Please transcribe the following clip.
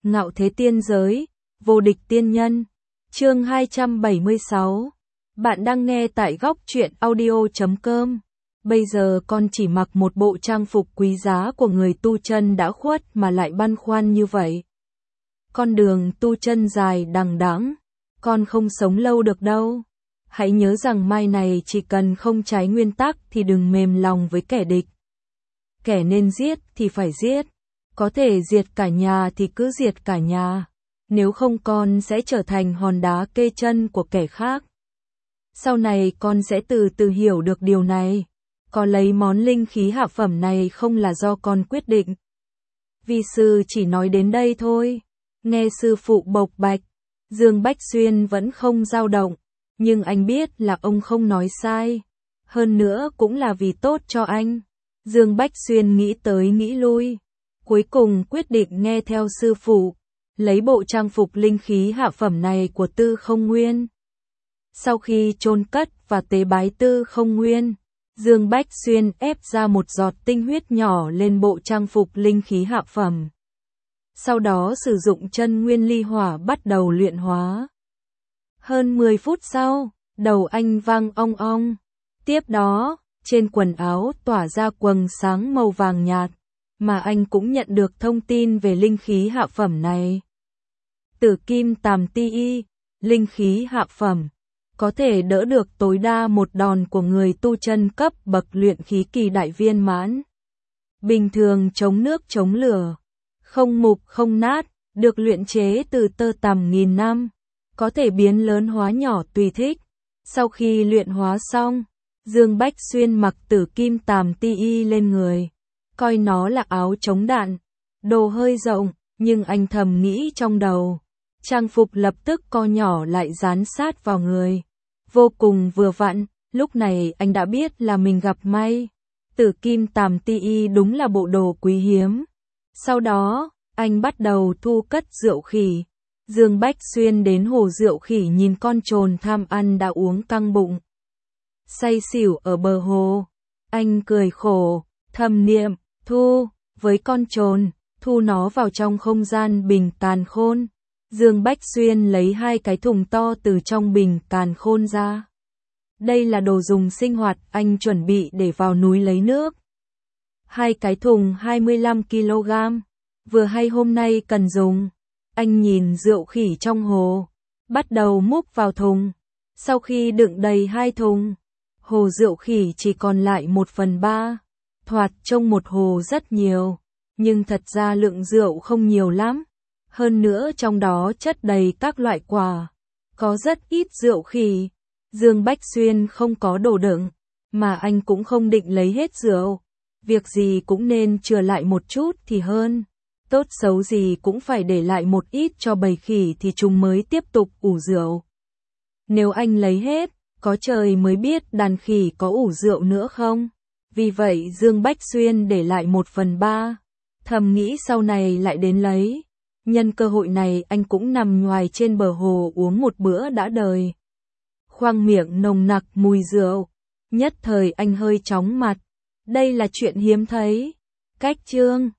Ngạo thế tiên giới, vô địch tiên nhân. Chương 276. Bạn đang nghe tại góc truyện audio.com. Bây giờ con chỉ mặc một bộ trang phục quý giá của người tu chân đã khuất mà lại băn khoăn như vậy. Con đường tu chân dài đằng đẵng, con không sống lâu được đâu. Hãy nhớ rằng mai này chỉ cần không trái nguyên tắc thì đừng mềm lòng với kẻ địch. Kẻ nên giết thì phải giết, có thể diệt cả nhà thì cứ diệt cả nhà, nếu không con sẽ trở thành hòn đá kê chân của kẻ khác. Sau này con sẽ từ từ hiểu được điều này, có lấy món linh khí hạ phẩm này không là do con quyết định. Vi sư chỉ nói đến đây thôi. Nghe sư phụ bộc bạch, Dương Bách Xuyên vẫn không dao động, nhưng anh biết là ông không nói sai, hơn nữa cũng là vì tốt cho anh. Dương Bách Xuyên nghĩ tới nghĩ lui, cuối cùng quyết định nghe theo sư phụ, lấy bộ trang phục linh khí hạ phẩm này của Tư Không Nguyên. Sau khi chôn cất và tế bái Tư Không Nguyên, Dương Bách Xuyên ép ra một giọt tinh huyết nhỏ lên bộ trang phục linh khí hạ phẩm. Sau đó sử dụng chân nguyên ly hỏa bắt đầu luyện hóa. Hơn 10 phút sau, đầu anh vang ong ong. Tiếp đó, trên quần áo tỏa ra quầng sáng màu vàng nhạt, mà anh cũng nhận được thông tin về linh khí hạ phẩm này. Tử kim tàm ti y, linh khí hạ phẩm, có thể đỡ được tối đa một đòn của người tu chân cấp bậc luyện khí kỳ đại viên mãn. Bình thường chống nước chống lửa, không mục không nát, được luyện chế từ tơ tằm nghìn năm, có thể biến lớn hóa nhỏ tùy thích. Sau khi luyện hóa xong, Dương Bách Xuyên mặc tử kim tàm ti y lên người, coi nó là áo chống đạn, đồ hơi rộng, nhưng anh thầm nghĩ trong đầu, trang phục lập tức co nhỏ lại dán sát vào người, vô cùng vừa vặn. Lúc này anh đã biết là mình gặp may, tử kim tàm ti y đúng là bộ đồ quý hiếm. Sau đó, anh bắt đầu thu cất rượu khỉ. Dương Bách Xuyên đến hồ rượu khỉ nhìn con trồn tham ăn đã uống căng bụng, say xỉu ở bờ hồ. Anh cười khổ, thầm niệm, thu, với con trồn, thu nó vào trong không gian bình càn khôn. Dương Bách Xuyên lấy 2 cái thùng to từ trong bình càn khôn ra. Đây là đồ dùng sinh hoạt anh chuẩn bị để vào núi lấy nước. 2 cái thùng 25 kg, vừa hay hôm nay cần dùng. Anh nhìn rượu khỉ trong hồ, bắt đầu múc vào thùng. Sau khi đựng đầy 2 thùng, hồ rượu khỉ chỉ còn lại 1/3. Thoạt trông một hồ rất nhiều, nhưng thật ra lượng rượu không nhiều lắm. Hơn nữa trong đó chất đầy các loại quả, có rất ít rượu khỉ. Dương Bách Xuyên không có đồ đựng, mà anh cũng không định lấy hết rượu. Việc gì cũng nên chừa lại một chút thì hơn. Tốt xấu gì cũng phải để lại một ít cho bầy khỉ thì chúng mới tiếp tục ủ rượu. Nếu anh lấy hết, có trời mới biết đàn khỉ có ủ rượu nữa không. Vì vậy Dương Bách Xuyên để lại 1/3, thầm nghĩ sau này lại đến lấy. Nhân cơ hội này anh cũng nằm nhoài trên bờ hồ uống một bữa đã đời. Khoang miệng nồng nặc mùi rượu, nhất thời anh hơi chóng mặt. Đây là chuyện hiếm thấy. Cách chương